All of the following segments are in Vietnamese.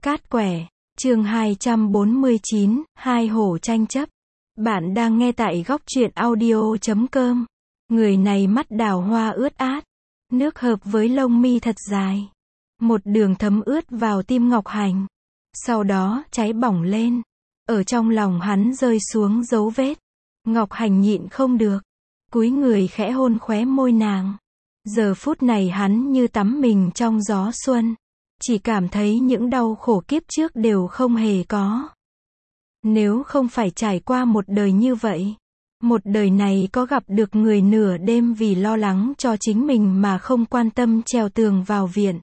Cát quẻ, chương 249, hai hổ tranh chấp. Bạn đang nghe tại góc truyện audio.com. Người này mắt đào hoa ướt át, nước hợp với lông mi thật dài. Một đường thấm ướt vào tim Ngọc Hành. Sau đó, cháy bỏng lên. Ở trong lòng hắn rơi xuống dấu vết. Ngọc Hành nhịn không được. Cúi người khẽ hôn khóe môi nàng. Giờ phút này hắn như tắm mình trong gió xuân. Chỉ cảm thấy những đau khổ kiếp trước đều không hề có. Nếu không phải trải qua một đời như vậy, một đời này có gặp được người nửa đêm vì lo lắng cho chính mình mà không quan tâm trèo tường vào viện.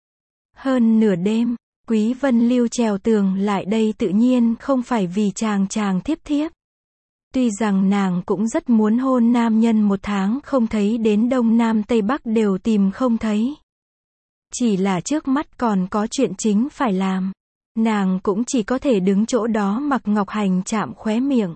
Hơn nửa đêm, Quý Vân Lưu trèo tường lại đây tự nhiên không phải vì chàng thiếp thiếp. Tuy rằng nàng cũng rất muốn hôn nam nhân một tháng không thấy đến Đông Nam Tây Bắc đều tìm không thấy. Chỉ là trước mắt còn có chuyện chính phải làm. Nàng cũng chỉ có thể đứng chỗ đó mặc Ngọc Hành chạm khóe miệng.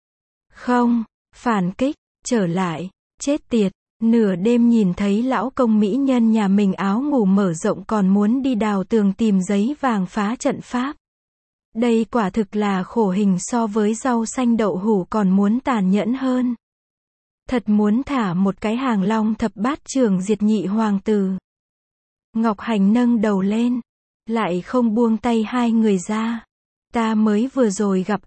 Không, phản kích, trở lại, chết tiệt, nửa đêm nhìn thấy lão công mỹ nhân nhà mình áo ngủ mở rộng còn muốn đi đào tường tìm giấy vàng phá trận pháp. Đây quả thực là khổ hình so với rau xanh đậu hủ còn muốn tàn nhẫn hơn. Thật muốn thả một cái hàng long thập bát trưởng diệt nhị hoàng tử. Ngọc Hành nâng đầu lên, lại không buông tay hai người ra. Ta mới vừa rồi gặp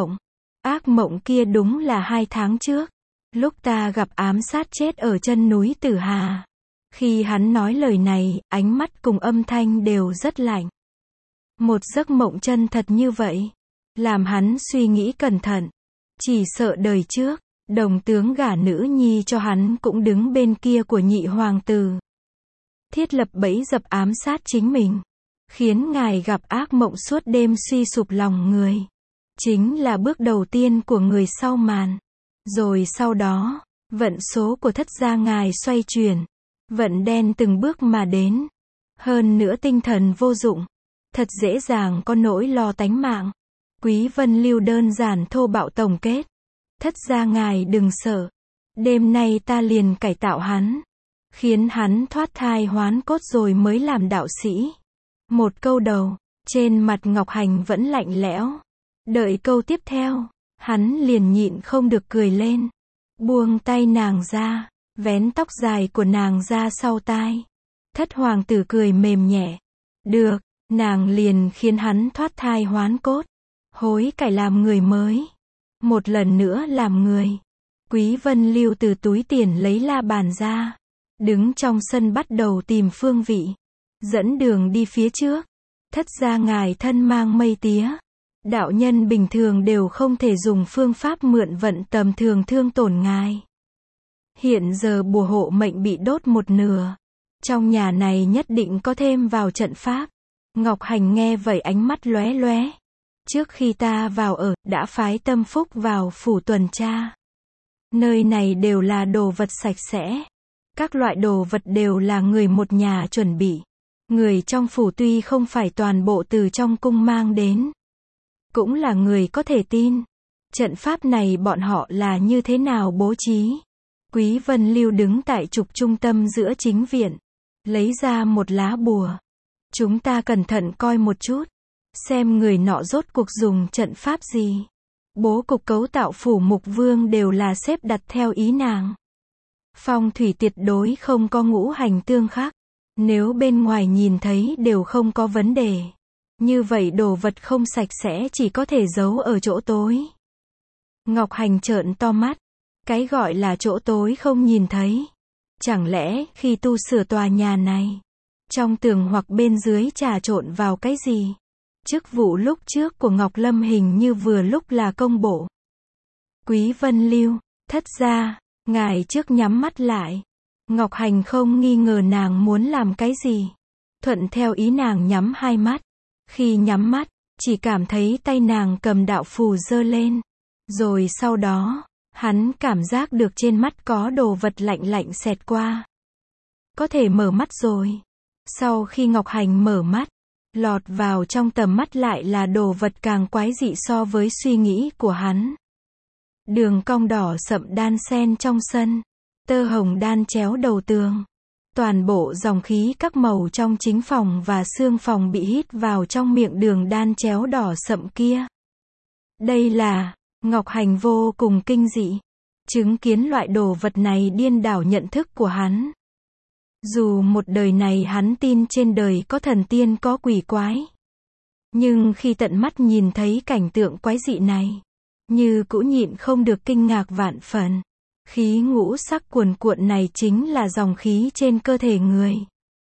ác mộng kia đúng là 2 tháng trước, lúc ta gặp ám sát chết ở chân núi Tử Hà. Khi hắn nói lời này, ánh mắt cùng âm thanh đều rất lạnh. Một giấc mộng chân thật như vậy, làm hắn suy nghĩ cẩn thận. Chỉ sợ đời trước, đồng tướng gả nữ nhi cho hắn cũng đứng bên kia của nhị hoàng tử. Thiết lập bẫy dập ám sát chính mình, khiến ngài gặp ác mộng suốt đêm suy sụp lòng người. Chính là bước đầu tiên của người sau màn. Rồi sau đó, vận số của thất gia ngài xoay chuyển. Vận đen từng bước mà đến. Hơn nữa tinh thần vô dụng. Thật dễ dàng có nỗi lo tánh mạng. Quý Vân Lưu đơn giản thô bạo tổng kết. Thất gia ngài đừng sợ. Đêm nay ta liền cải tạo hắn. Khiến hắn thoát thai hoán cốt rồi mới làm đạo sĩ. Một câu đầu, trên mặt Ngọc Hành vẫn lạnh lẽo. Đợi câu tiếp theo, hắn liền nhịn không được cười lên. Buông tay nàng ra, vén tóc dài của nàng ra sau tai. Thất hoàng tử cười mềm nhẹ. Được, nàng liền khiến hắn thoát thai hoán cốt. Hối cải làm người mới. Một lần nữa làm người. Quý Vân Lưu từ túi tiền lấy la bàn ra. Đứng trong sân bắt đầu tìm phương vị. Dẫn đường đi phía trước. Thất gia ngài thân mang mây tía. Đạo nhân bình thường đều không thể dùng phương pháp mượn vận tầm thường thương tổn ngài. Hiện giờ bùa hộ mệnh bị đốt một nửa. Trong nhà này nhất định có thêm vào trận pháp. Ngọc Hành nghe vậy ánh mắt lóe lóe. Trước khi ta vào ở, đã phái Tâm Phúc vào phủ tuần tra. Nơi này đều là đồ vật sạch sẽ. Các loại đồ vật đều là người một nhà chuẩn bị. Người trong phủ tuy không phải toàn bộ từ trong cung mang đến, cũng là người có thể tin. Trận pháp này bọn họ là như thế nào bố trí? Quý Vân Lưu đứng tại trục trung tâm giữa chính viện, lấy ra một lá bùa. Chúng ta cẩn thận coi một chút, xem người nọ rốt cuộc dùng trận pháp gì. Bố cục cấu tạo phủ Mục Vương đều là xếp đặt theo ý nàng. Phong thủy tuyệt đối không có ngũ hành tương khắc. Nếu bên ngoài nhìn thấy đều không có vấn đề. Như vậy đồ vật không sạch sẽ chỉ có thể giấu ở chỗ tối. Ngọc Hành trợn to mắt. Cái gọi là chỗ tối không nhìn thấy. Chẳng lẽ khi tu sửa tòa nhà này, trong tường hoặc bên dưới trà trộn vào cái gì? Chức vụ lúc trước của Ngọc Lâm hình như vừa lúc là công bộ. Quý Vân Lưu, thất gia, ngài trước nhắm mắt lại. Ngọc Hành không nghi ngờ nàng muốn làm cái gì. Thuận theo ý nàng nhắm hai mắt. Khi nhắm mắt, chỉ cảm thấy tay nàng cầm đạo phù giơ lên. Rồi sau đó, hắn cảm giác được trên mắt có đồ vật lạnh lạnh xẹt qua. Có thể mở mắt rồi. Sau khi Ngọc Hành mở mắt, lọt vào trong tầm mắt lại là đồ vật càng quái dị so với suy nghĩ của hắn. Đường cong đỏ sậm đan xen trong sân. Tơ hồng đan chéo đầu tường. Toàn bộ dòng khí các màu trong chính phòng và xương phòng bị hít vào trong miệng đường đan chéo đỏ sậm kia. Đây là, Ngọc Hành vô cùng kinh dị. Chứng kiến loại đồ vật này điên đảo nhận thức của hắn. Dù một đời này hắn tin trên đời có thần tiên có quỷ quái. Nhưng khi tận mắt nhìn thấy cảnh tượng quái dị này, như cũ nhịn không được kinh ngạc vạn phần. Khí ngũ sắc cuồn cuộn này chính là dòng khí trên cơ thể người.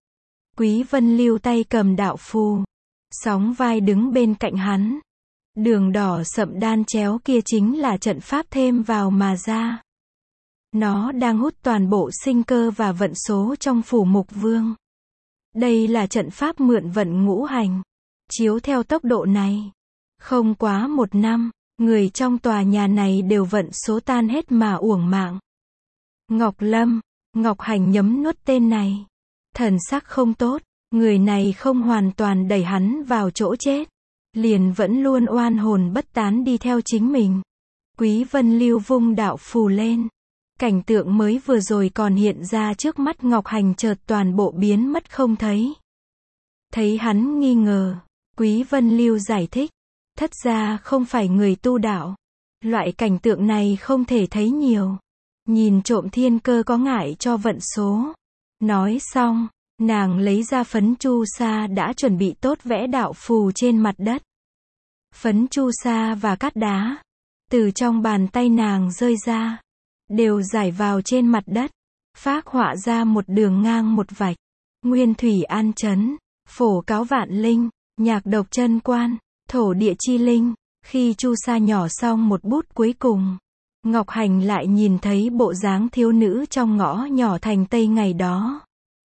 Quý Vân Lưu tay cầm đạo phù, sóng vai đứng bên cạnh hắn. Đường đỏ sậm đan chéo kia chính là trận pháp thêm vào mà ra. Nó đang hút toàn bộ sinh cơ và vận số trong phủ mục vương. Đây là trận pháp mượn vận ngũ hành. Chiếu theo tốc độ này, không quá 1 năm, người trong tòa nhà này đều vận số tan hết mà uổng mạng. Ngọc Lâm, Ngọc Hành nhấm nuốt tên này. Thần sắc không tốt, người này không hoàn toàn đẩy hắn vào chỗ chết. Liền vẫn luôn oan hồn bất tán đi theo chính mình. Quý Vân Lưu vung đạo phù lên. Cảnh tượng mới vừa rồi còn hiện ra trước mắt Ngọc Hành chợt toàn bộ biến mất không thấy. Thấy hắn nghi ngờ, Quý Vân Lưu giải thích. Thất ra không phải người tu đạo. Loại cảnh tượng này không thể thấy nhiều. Nhìn trộm thiên cơ có ngại cho vận số. Nói xong, nàng lấy ra phấn chu sa đã chuẩn bị tốt vẽ đạo phù trên mặt đất. Phấn chu sa và cát đá, từ trong bàn tay nàng rơi ra, đều rải vào trên mặt đất, phác họa ra một đường ngang một vạch. Nguyên thủy an chấn, phổ cáo vạn linh, nhạc độc chân quan, thổ địa chi linh. Khi chu sa nhỏ xong một bút cuối cùng, Ngọc Hành lại nhìn thấy bộ dáng thiếu nữ trong ngõ nhỏ thành Tây ngày đó.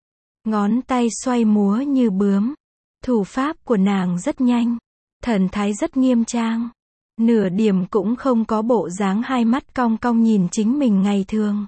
Ngón tay xoay múa như bướm. Thủ pháp của nàng rất nhanh, thần thái rất nghiêm trang. Nửa điểm cũng không có bộ dáng hai mắt cong cong nhìn chính mình ngày thường.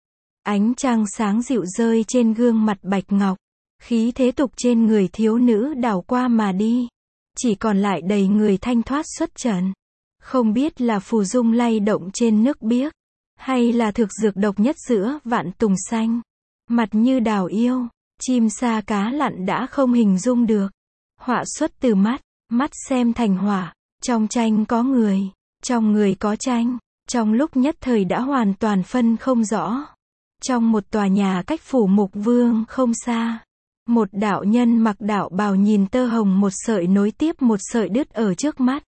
Ánh trăng sáng dịu rơi trên gương mặt bạch ngọc. Khí thế tục trên người thiếu nữ đảo qua mà đi. Chỉ còn lại đầy người thanh thoát xuất trần. Không biết là phù dung lay động trên nước biếc, hay là thực dược độc nhất giữa vạn tùng xanh. Mặt như đào yêu, chim sa cá lặn đã không hình dung được. Họa xuất từ mắt, mắt xem thành họa. Trong tranh có người, trong người có tranh. Trong lúc nhất thời đã hoàn toàn phân không rõ. Trong một tòa nhà cách phủ mục vương không xa, một đạo nhân mặc đạo bào nhìn tơ hồng một sợi nối tiếp một sợi đứt ở trước mắt.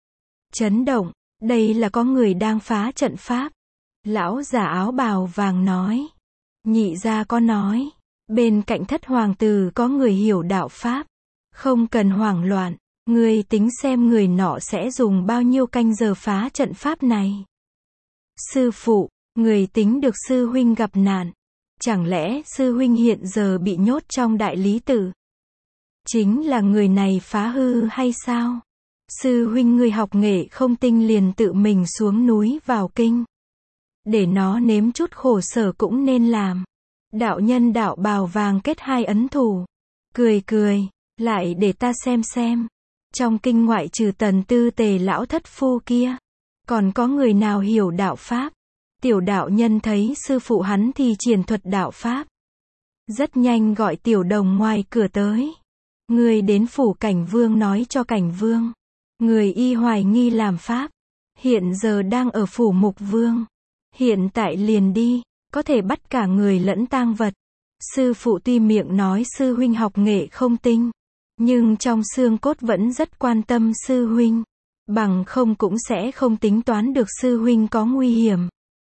Chấn động, đây là có người đang phá trận pháp. Lão giả áo bào vàng nói. Nhị gia có nói, bên cạnh thất hoàng tử có người hiểu đạo pháp. Không cần hoảng loạn, ngươi tính xem người nọ sẽ dùng bao nhiêu canh giờ phá trận pháp này. Sư phụ, người tính được sư huynh gặp nạn. Chẳng lẽ sư huynh hiện giờ bị nhốt trong đại lý tự? Chính là người này phá hư hay sao? Sư huynh người học nghệ không tinh liền tự mình xuống núi vào kinh. Để nó nếm chút khổ sở cũng nên làm. Đạo nhân đạo bào vàng kết hai ấn thủ. Cười cười, lại để ta xem. Trong kinh ngoại trừ Tần Tư Tề lão thất phu kia, còn có người nào hiểu đạo pháp? Tiểu đạo nhân thấy sư phụ hắn thì triển thuật đạo pháp. Rất nhanh gọi tiểu đồng ngoài cửa tới. Người đến phủ cảnh vương nói cho cảnh vương. Người y hoài nghi làm pháp. Hiện giờ đang ở phủ mục vương. Hiện tại liền đi, có thể bắt cả người lẫn tang vật. Sư phụ tuy miệng nói sư huynh học nghệ không tinh, nhưng trong xương cốt vẫn rất quan tâm sư huynh. Bằng không cũng sẽ không tính toán được sư huynh có nguy hiểm.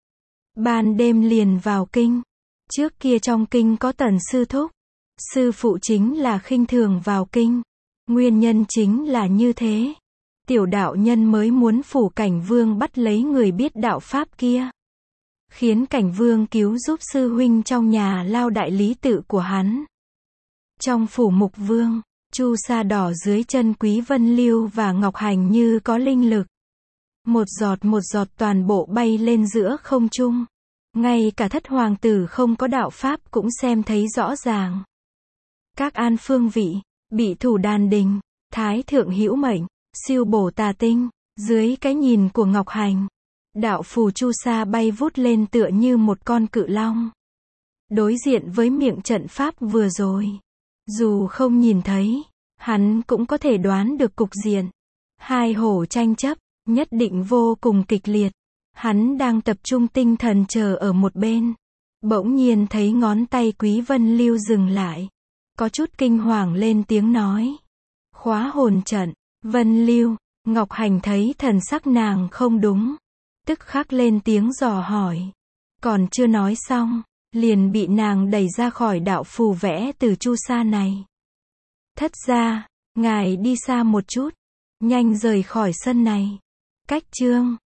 Ban đêm liền vào kinh. Trước kia trong kinh có Tần sư thúc. Sư phụ chính là khinh thường vào kinh. Nguyên nhân chính là như thế. Tiểu đạo nhân mới muốn phủ cảnh vương bắt lấy người biết đạo pháp kia. Khiến cảnh vương cứu giúp sư huynh trong nhà lao đại lý tự của hắn. Trong phủ mục vương, chu sa đỏ dưới chân Quý Vân Lưu và Ngọc Hành như có linh lực. Một giọt toàn bộ bay lên giữa không trung. Ngay cả thất hoàng tử không có đạo pháp cũng xem thấy rõ ràng. Các an phương vị, bị thủ đàn đình, thái thượng hữu mệnh, siêu bổ tà tinh, dưới cái nhìn của Ngọc Hành. Đạo phù chu sa bay vút lên tựa như một con cự long. Đối diện với miệng trận pháp vừa rồi, dù không nhìn thấy, hắn cũng có thể đoán được cục diện. Hai hổ tranh chấp, nhất định vô cùng kịch liệt. Hắn đang tập trung tinh thần chờ ở một bên. Bỗng nhiên thấy ngón tay Quý Vân Lưu dừng lại. Có chút kinh hoàng lên tiếng nói. Khóa hồn trận, Vân Lưu. Ngọc Hành thấy thần sắc nàng không đúng. Tức khắc lên tiếng dò hỏi. Còn chưa nói xong, liền bị nàng đẩy ra khỏi đạo phù vẽ từ chu sa này. Thất gia, ngài đi xa một chút. Nhanh rời khỏi sân này. Cách chương